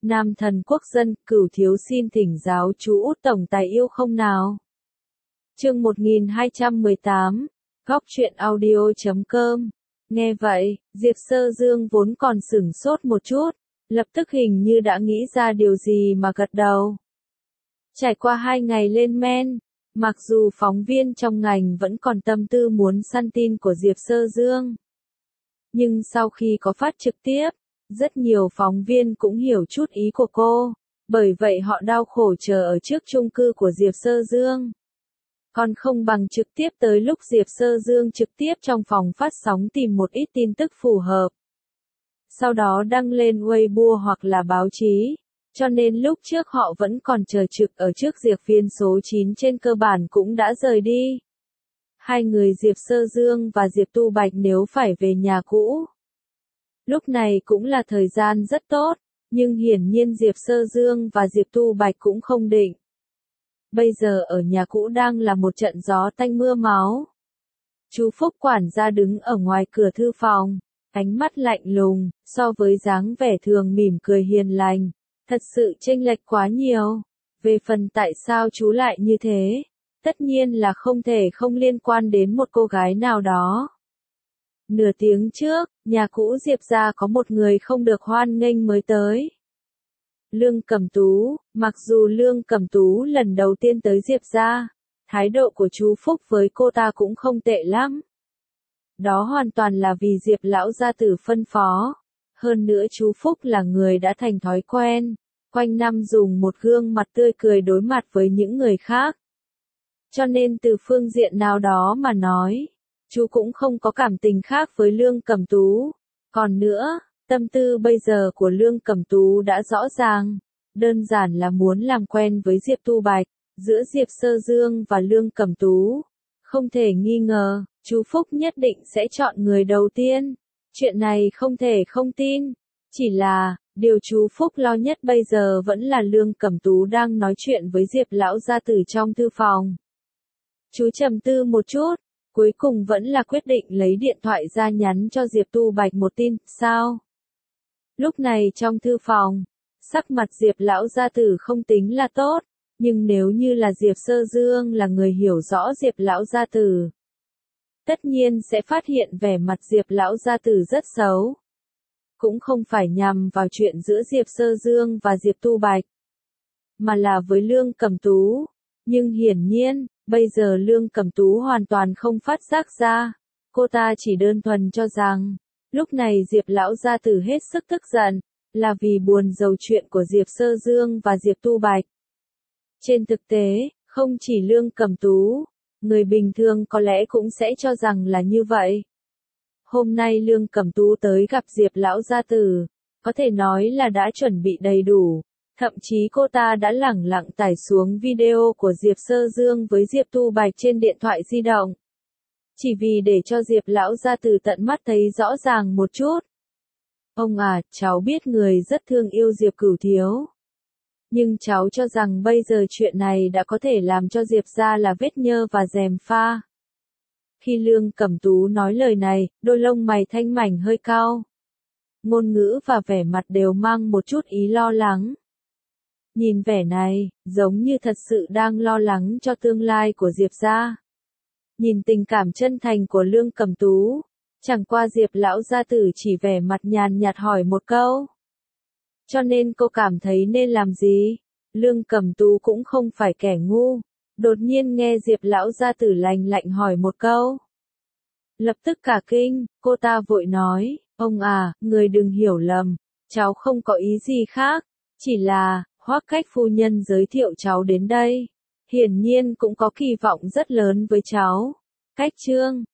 Nam thần quốc dân, Cửu thiếu xin thỉnh giáo chú Út tổng tài yêu không nào. Chương 1218, Góc truyện audio.com. Nghe vậy, Diệp Sơ Dương vốn còn sửng sốt một chút, lập tức hình như đã nghĩ ra điều gì mà gật đầu. Trải qua 2 ngày lên men, mặc dù phóng viên trong ngành vẫn còn tâm tư muốn săn tin của Diệp Sơ Dương, nhưng sau khi có phát trực tiếp, rất nhiều phóng viên cũng hiểu chút ý của cô, bởi vậy họ đau khổ chờ ở trước chung cư của Diệp Sơ Dương. Còn không bằng trực tiếp tới lúc Diệp Sơ Dương trực tiếp trong phòng phát sóng tìm một ít tin tức phù hợp. Sau đó đăng lên Weibo hoặc là báo chí, cho nên lúc trước họ vẫn còn chờ trực ở trước Diệp Viên số 9 trên cơ bản cũng đã rời đi. Hai người Diệp Sơ Dương và Diệp Tu Bạch nếu phải về nhà cũ, lúc này cũng là thời gian rất tốt, nhưng hiển nhiên Diệp Sơ Dương và Diệp Tu Bạch cũng không định. Bây giờ ở nhà cũ đang là một trận gió tanh mưa máu. Chú Phúc quản gia đứng ở ngoài cửa thư phòng, ánh mắt lạnh lùng, so với dáng vẻ thường mỉm cười hiền lành, thật sự chênh lệch quá nhiều. Về phần tại sao chú lại như thế, tất nhiên là không thể không liên quan đến một cô gái nào đó. Nửa tiếng trước, nhà cũ Diệp gia có một người không được hoan nghênh mới tới. Lương Cẩm Tú, mặc dù Lương Cẩm Tú lần đầu tiên tới Diệp gia, thái độ của chú Phúc với cô ta cũng không tệ lắm. Đó hoàn toàn là vì Diệp lão gia tử phân phó. Hơn nữa chú Phúc là người đã thành thói quen, quanh năm dùng một gương mặt tươi cười đối mặt với những người khác. Cho nên từ phương diện nào đó mà nói, chú cũng không có cảm tình khác với Lương Cẩm Tú. Còn nữa, tâm tư bây giờ của Lương Cẩm Tú đã rõ ràng, đơn giản là muốn làm quen với Diệp Tu Bạch, giữa Diệp Sơ Dương và Lương Cẩm Tú. Không thể nghi ngờ, chú Phúc nhất định sẽ chọn người đầu tiên. Chuyện này không thể không tin. Chỉ là, điều chú Phúc lo nhất bây giờ vẫn là Lương Cẩm Tú đang nói chuyện với Diệp lão gia tử trong thư phòng. Chú trầm tư một chút, cuối cùng vẫn là quyết định lấy điện thoại ra nhắn cho Diệp Tu Bạch một tin, sao? Lúc này trong thư phòng, sắc mặt Diệp lão gia tử không tính là tốt, nhưng nếu như là Diệp Sơ Dương là người hiểu rõ Diệp lão gia tử, tất nhiên sẽ phát hiện vẻ mặt Diệp lão gia tử rất xấu. Cũng không phải nhằm vào chuyện giữa Diệp Sơ Dương và Diệp Tu Bạch, mà là với Lương Cẩm Tú. Nhưng hiển nhiên, bây giờ Lương Cẩm Tú hoàn toàn không phát giác ra. Cô ta chỉ đơn thuần cho rằng, lúc này Diệp lão gia tử hết sức tức giận, là vì buồn rầu chuyện của Diệp Sơ Dương và Diệp Tu Bạch. Trên thực tế, không chỉ Lương Cẩm Tú, người bình thường có lẽ cũng sẽ cho rằng là như vậy. Hôm nay Lương Cẩm Tú tới gặp Diệp lão gia tử, có thể nói là đã chuẩn bị đầy đủ. Thậm chí cô ta đã lẳng lặng tải xuống video của Diệp Sơ Dương với Diệp Tu Bạch trên điện thoại di động. Chỉ vì để cho Diệp lão gia tử tận mắt thấy rõ ràng một chút. Ông à, cháu biết người rất thương yêu Diệp Cửu thiếu. Nhưng cháu cho rằng bây giờ chuyện này đã có thể làm cho Diệp gia là vết nhơ và gièm pha. Khi Lương Cẩm Tú nói lời này, đôi lông mày thanh mảnh hơi cau. Ngôn ngữ và vẻ mặt đều mang một chút ý lo lắng. Nhìn vẻ này, giống như thật sự đang lo lắng cho tương lai của Diệp gia. Nhìn tình cảm chân thành của Lương Cẩm Tú, chẳng qua Diệp lão gia tử chỉ vẻ mặt nhàn nhạt hỏi một câu. Cho nên cô cảm thấy nên làm gì? Lương Cẩm Tú cũng không phải kẻ ngu, đột nhiên nghe Diệp lão gia tử lạnh lạnh hỏi một câu. Lập tức cả kinh, cô ta vội nói, ông à, người đừng hiểu lầm, cháu không có ý gì khác, chỉ là, Hoắc Cách phu nhân giới thiệu cháu đến đây, hiển nhiên cũng có kỳ vọng rất lớn với cháu. Cách Trương,